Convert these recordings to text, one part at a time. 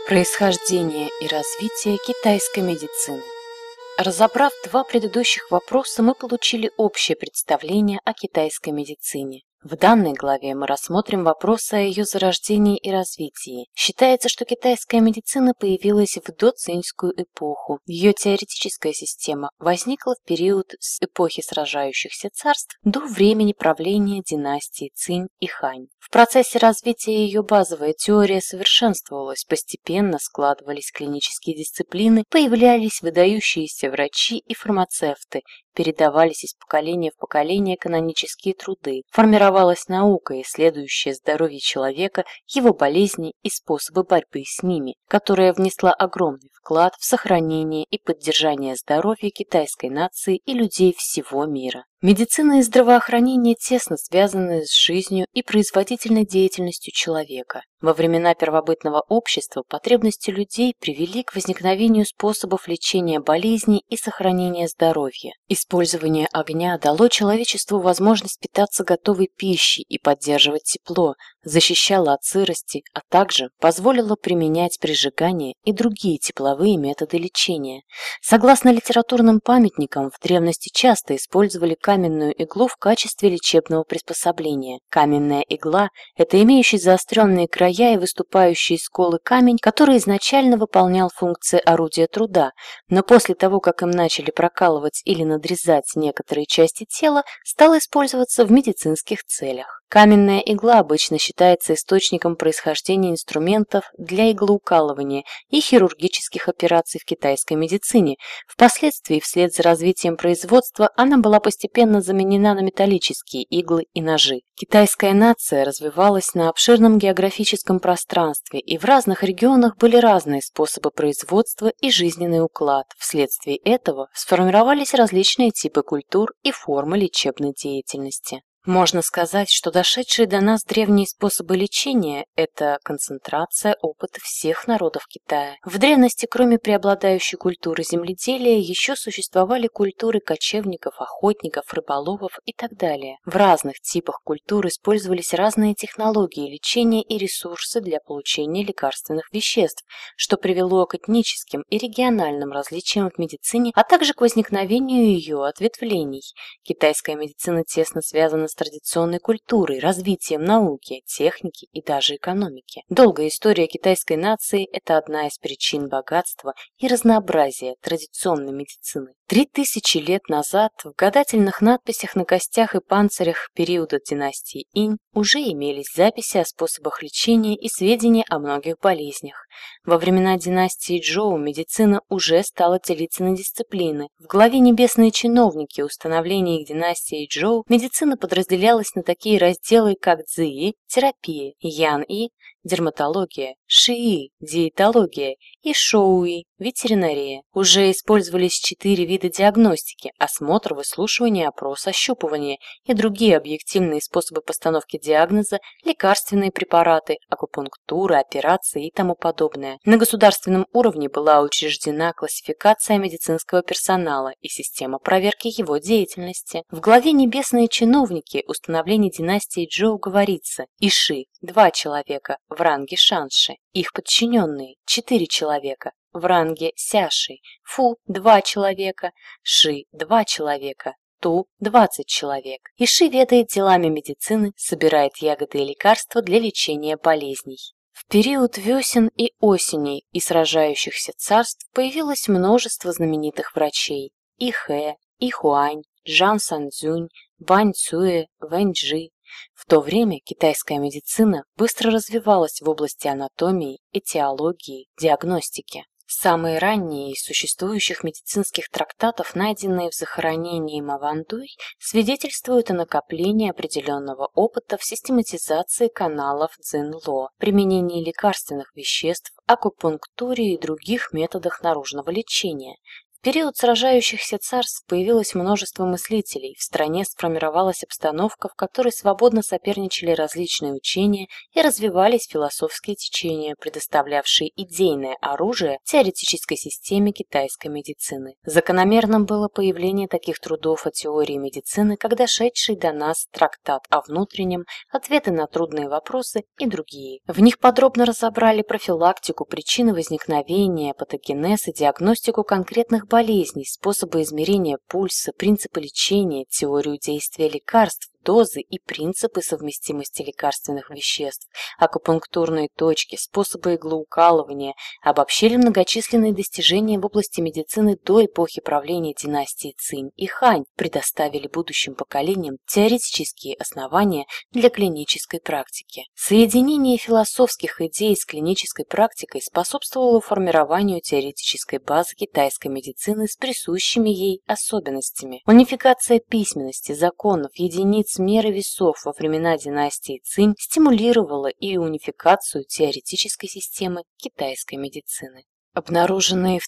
Происхождение и развитие китайской медицины. Разобрав два предыдущих вопроса, мы получили общее представление о китайской медицине. В данной главе мы рассмотрим вопросы о ее зарождении и развитии. Считается, что китайская медицина появилась в доцинскую эпоху. Ее теоретическая система возникла в период с эпохи сражающихся царств до времени правления династий Цинь и Хань. В процессе развития ее базовая теория совершенствовалась, постепенно складывались клинические дисциплины, появлялись выдающиеся врачи и фармацевты, передавались из поколения в поколение канонические труды, формировалась наука, исследующая здоровье человека, его болезни и способы борьбы с ними, которая внесла огромный вклад в сохранение и поддержание здоровья китайской нации и людей всего мира. Медицина и здравоохранение тесно связаны с жизнью и производительной деятельностью человека. Во времена первобытного общества потребности людей привели к возникновению способов лечения болезней и сохранения здоровья. Использование огня дало человечеству возможность питаться готовой пищей и поддерживать тепло, защищало от сырости, а также позволило применять прижигание и другие тепловые методы лечения. Согласно литературным памятникам, в древности часто использовали каменную иглу в качестве лечебного приспособления. Каменная игла – это имеющий заостренные края и выступающие сколы камень, который изначально выполнял функции орудия труда, но после того, как им начали прокалывать или надрезать некоторые части тела, стал использоваться в медицинских целях. Каменная игла обычно считается источником происхождения инструментов для иглоукалывания и хирургических операций в китайской медицине. Впоследствии, вслед за развитием производства, она была постепенно заменена на металлические иглы и ножи. Китайская нация развивалась на обширном географическом пространстве, и в разных регионах были разные способы производства и жизненный уклад. Вследствие этого сформировались различные типы культур и формы лечебной деятельности. Можно сказать, что дошедшие до нас древние способы лечения – это концентрация опыта всех народов Китая. В древности, кроме преобладающей культуры земледелия, еще существовали культуры кочевников, охотников, рыболовов и так далее. В разных типах культур использовались разные технологии лечения и ресурсы для получения лекарственных веществ, что привело к этническим и региональным различиям в медицине, а также к возникновению ее ответвлений. Китайская медицина тесно связана с традиционной культурой, развитием науки, техники и даже экономики. Долгая история китайской нации – это одна из причин богатства и разнообразия традиционной медицины. 3000 лет назад в гадательных надписях на костях и панцирях периода династии Инь уже имелись записи о способах лечения и сведения о многих болезнях. Во времена династии Чжоу медицина уже стала делиться на дисциплины. В главе «Небесные чиновники» установления их династии Чжоу медицина подразделялась на такие разделы, как цзы – терапия, ян-и – дерматология, ши-и – диетология и шоу-и – ветеринария. Уже использовались 4 вида диагностики – осмотр, выслушивание, опрос, ощупывание и другие объективные способы постановки диагноза, лекарственные препараты, акупунктура, операции и тому подобное. На государственном уровне была учреждена классификация медицинского персонала и система проверки его деятельности. В главе «Небесные чиновники» установления династии Чжоу говорится: Иши – 2 человека в ранге Шанши, их подчиненные – 4 человека в ранге Сяши, Фу – 2 человека, Ши – 2 человека, Ту – 20 человек. Иши ведает делами медицины, собирает ягоды и лекарства для лечения болезней. В период весен и осеней и сражающихся царств появилось множество знаменитых врачей – Ихэ, Ихуань, Жан Санцзюнь, Вань Цюэ, Вэнь Чжи. В то время китайская медицина быстро развивалась в области анатомии, этиологии, диагностики. Самые ранние из существующих медицинских трактатов, найденные в захоронении Мавандуй, свидетельствуют о накоплении определенного опыта в систематизации каналов Цзинло, применении лекарственных веществ, акупунктуре и других методах наружного лечения. В период сражающихся царств появилось множество мыслителей, в стране сформировалась обстановка, в которой свободно соперничали различные учения и развивались философские течения, предоставлявшие идейное оружие теоретической системе китайской медицины. Закономерным было появление таких трудов о теории медицины, как дошедший до нас трактат о внутреннем, ответы на трудные вопросы и другие. В них подробно разобрали профилактику, причины возникновения, патогенез и диагностику конкретных болезней, способы измерения пульса, принципы лечения, теорию действия лекарств, дозы и принципы совместимости лекарственных веществ, акупунктурные точки, способы иглоукалывания, обобщили многочисленные достижения в области медицины до эпохи правления династии Цинь и Хань, предоставили будущим поколениям теоретические основания для клинической практики. Соединение философских идей с клинической практикой способствовало формированию теоретической базы китайской медицины с присущими ей особенностями. Унификация письменности, законов, единиц меры весов во времена династии Цинь стимулировала и унификацию теоретической системы китайской медицины. Обнаруженные в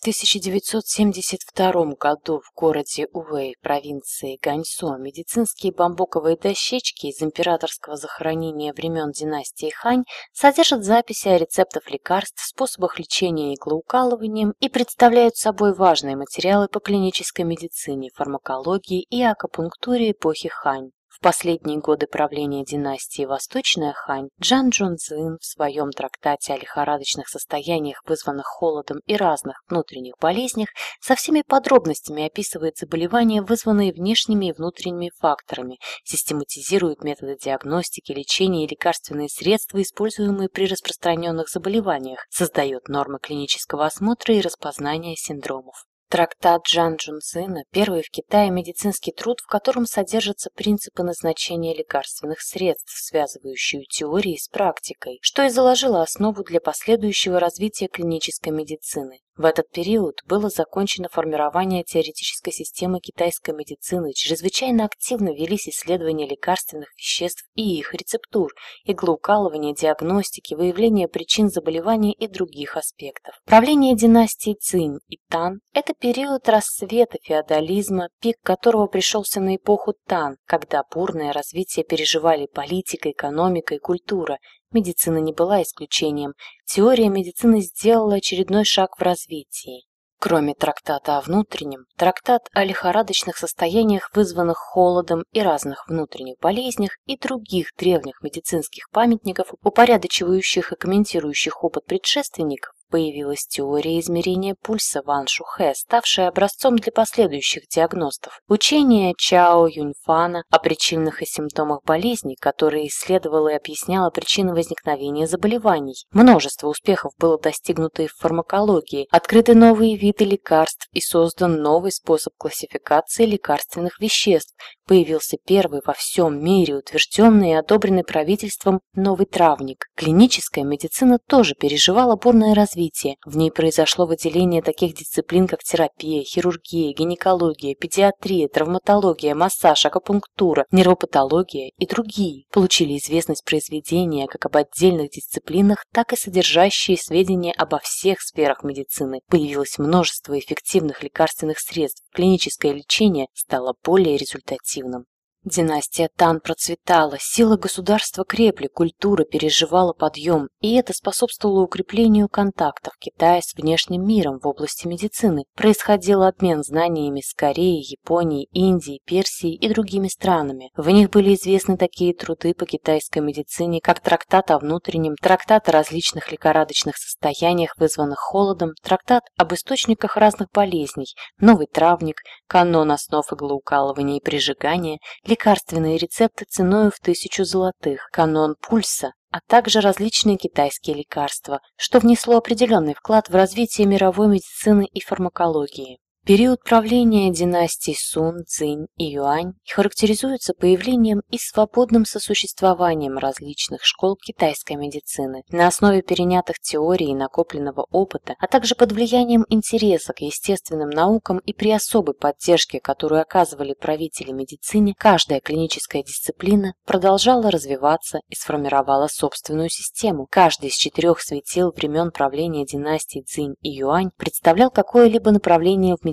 1972 году в городе Увэй, провинции Ганьсо, медицинские бамбуковые дощечки из императорского захоронения времен династии Хань содержат записи о рецептах лекарств, способах лечения иглоукалыванием и представляют собой важные материалы по клинической медицине, фармакологии и акупунктуре эпохи Хань. В последние годы правления династии Восточная Хань Джан Чжунцзин в своем трактате о лихорадочных состояниях, вызванных холодом и разных внутренних болезнях, со всеми подробностями описывает заболевания, вызванные внешними и внутренними факторами, систематизирует методы диагностики, лечения и лекарственные средства, используемые при распространенных заболеваниях, создает нормы клинического осмотра и распознания синдромов. Трактат Джан Чжунцзина – первый в Китае медицинский труд, в котором содержатся принципы назначения лекарственных средств, связывающие теории с практикой, что и заложило основу для последующего развития клинической медицины. В этот период было закончено формирование теоретической системы китайской медицины, чрезвычайно активно велись исследования лекарственных веществ и их рецептур, иглоукалывания, диагностики, выявления причин заболеваний и других аспектов. Правление династий Цинь и Тан – это период расцвета феодализма, пик которого пришелся на эпоху Тан, когда бурное развитие переживали политика, экономика и культура. Медицина не была исключением. Теория медицины сделала очередной шаг в развитии. Кроме трактата о внутреннем, трактат о лихорадочных состояниях, вызванных холодом и разных внутренних болезнях и других древних медицинских памятников, упорядочивающих и комментирующих опыт предшественников, появилась теория измерения пульса Ван Шухэ, ставшая образцом для последующих диагностов. Учение Чао Юньфана о причинах и симптомах болезней, которое исследовало и объясняло причины возникновения заболеваний. Множество успехов было достигнуто и в фармакологии, открыты новые виды лекарств и создан новый способ классификации лекарственных веществ. Появился первый во всем мире утвержденный и одобренный правительством новый травник. Клиническая медицина тоже переживала бурное развитие. В ней произошло выделение таких дисциплин, как терапия, хирургия, гинекология, педиатрия, травматология, массаж, акупунктура, нервопатология и другие. Получили известность произведения как об отдельных дисциплинах, так и содержащие сведения обо всех сферах медицины. Появилось множество эффективных лекарственных средств. Клиническое лечение стало более результативным. Династия Тан процветала, силы государства крепли, культура переживала подъем, и это способствовало укреплению контактов Китая с внешним миром в области медицины. Происходил обмен знаниями с Кореей, Японией, Индией, Персией и другими странами. В них были известны такие труды по китайской медицине, как трактат о внутреннем, трактат о различных лихорадочных состояниях, вызванных холодом, трактат об источниках разных болезней, новый травник, канон основ иглоукалывания и прижигания, лекарственные рецепты ценою в 1000 золотых, канон пульса, а также различные китайские лекарства, что внесло определенный вклад в развитие мировой медицины и фармакологии. Период правления династий Сун, Цзинь и Юань характеризуется появлением и свободным сосуществованием различных школ китайской медицины на основе перенятых теорий и накопленного опыта, а также под влиянием интереса к естественным наукам и при особой поддержке, которую оказывали правители медицине, каждая клиническая дисциплина продолжала развиваться и сформировала собственную систему. Каждый из 4 светил времен правления династий Цзинь и Юань представлял какое-либо направление в медицине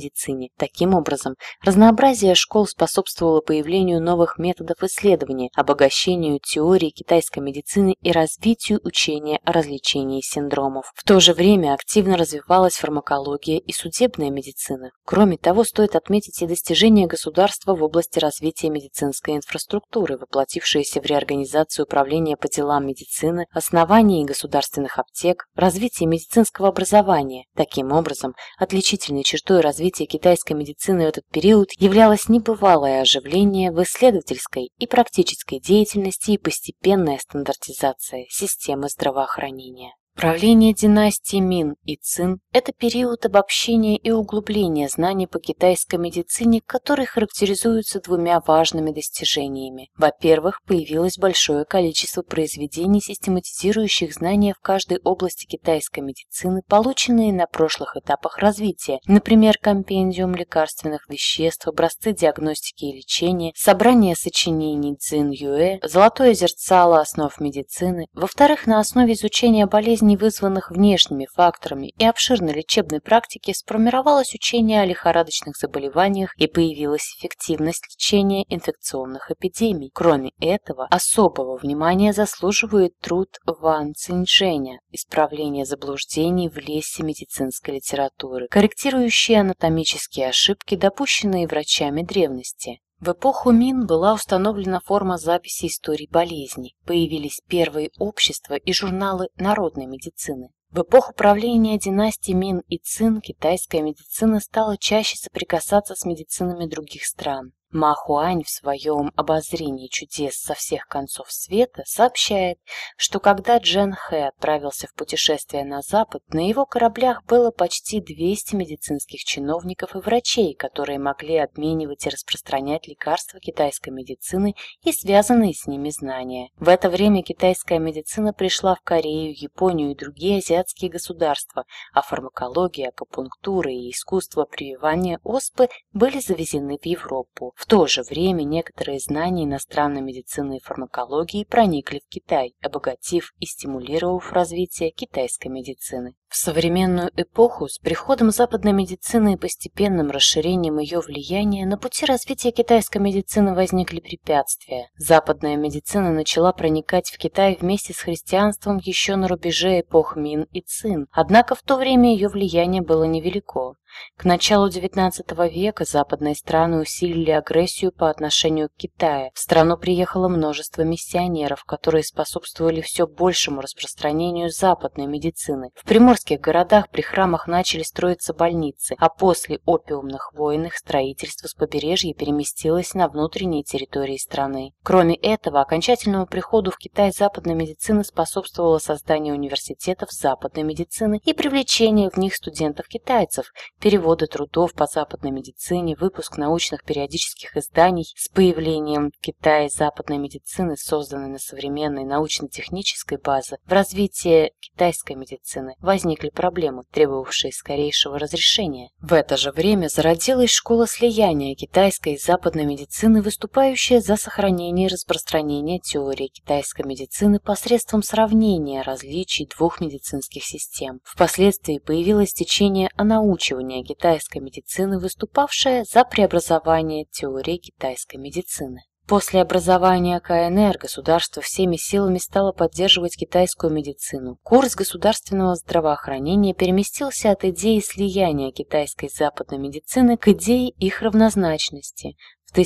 медицине. Таким образом, разнообразие школ способствовало появлению новых методов исследования, обогащению теории китайской медицины и развитию учения о различении синдромов. В то же время активно развивалась фармакология и судебная медицина. Кроме того, стоит отметить и достижения государства в области развития медицинской инфраструктуры, воплотившиеся в реорганизацию управления по делам медицины, основание государственных аптек, развитие медицинского образования. Таким образом, отличительной чертой развития китайской медицины в этот период являлось небывалое оживление в исследовательской и практической деятельности и постепенная стандартизация системы здравоохранения. Правление династий Мин и Цин – это период обобщения и углубления знаний по китайской медицине, который характеризуется двумя важными достижениями. Во-первых, появилось большое количество произведений, систематизирующих знания в каждой области китайской медицины, полученные на прошлых этапах развития, например, компендиум лекарственных веществ, образцы диагностики и лечения, собрание сочинений Цзин Юэ, золотое зерцало основ медицины. Во-вторых, на основе изучения болезней, вызванных внешними факторами и обширной лечебной практики, сформировалось учение о лихорадочных заболеваниях и появилась эффективность лечения инфекционных эпидемий. Кроме этого, особого внимания заслуживает труд Ван Циньжэня «Исправление заблуждений в лесе медицинской литературы», корректирующие анатомические ошибки, допущенные врачами древности. В эпоху Мин была установлена форма записи историй болезней, появились первые общества и журналы народной медицины. В эпоху правления династий Мин и Цин китайская медицина стала чаще соприкасаться с медицинами других стран. Ма Хуань в своем обозрении чудес со всех концов света сообщает, что когда Джен Хэ отправился в путешествие на Запад, на его кораблях было почти 200 медицинских чиновников и врачей, которые могли обменивать и распространять лекарства китайской медицины и связанные с ними знания. В это время китайская медицина пришла в Корею, Японию и другие азиатские государства, а фармакология, акупунктура и искусство прививания оспы были завезены в Европу. В то же время некоторые знания иностранной медицины и фармакологии проникли в Китай, обогатив и стимулировав развитие китайской медицины. В современную эпоху с приходом западной медицины и постепенным расширением ее влияния на пути развития китайской медицины возникли препятствия. Западная медицина начала проникать в Китай вместе с христианством еще на рубеже эпох Мин и Цин, однако в то время ее влияние было невелико. К началу XIX века западные страны усилили агрессию по отношению к Китаю. В страну приехало множество миссионеров, которые способствовали все большему распространению западной медицины. В приморских городах при храмах начали строиться больницы, а после опиумных войн их строительство с побережья переместилось на внутренние территории страны. Кроме этого, окончательному приходу в Китай западной медицины способствовало создание университетов западной медицины и привлечение в них студентов-китайцев, переводы трудов по западной медицине, выпуск научных периодических изданий. С появлением в Китае западной медицины, созданной на современной научно-технической базе, в развитии китайской медицины возникли проблемы, требовавшие скорейшего разрешения. В это же время зародилась школа слияния китайской и западной медицины, выступающая за сохранение и распространение теории китайской медицины посредством сравнения различий двух медицинских систем. Впоследствии появилось течение онаучивания китайской медицины, выступавшая за преобразование теории китайской медицины. После образования КНР государство всеми силами стало поддерживать китайскую медицину. Курс государственного здравоохранения переместился от идеи слияния китайской и западной медицины к идее их равнозначности. В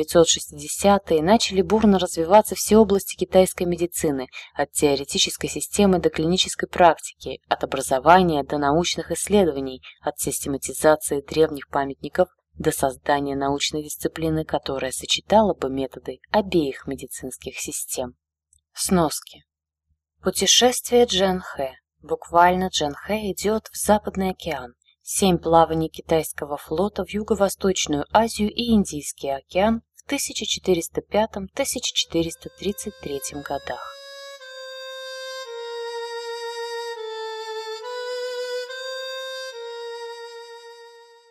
1960-е начали бурно развиваться все области китайской медицины, от теоретической системы до клинической практики, от образования до научных исследований, от систематизации древних памятников до создания научной дисциплины, которая сочетала бы методы обеих медицинских систем. Сноски. Путешествие Джен Хэ. Буквально Джен Хэ идет в Западный океан. 7 плаваний китайского флота в Юго-Восточную Азию и Индийский океан в 1405-1433 годах.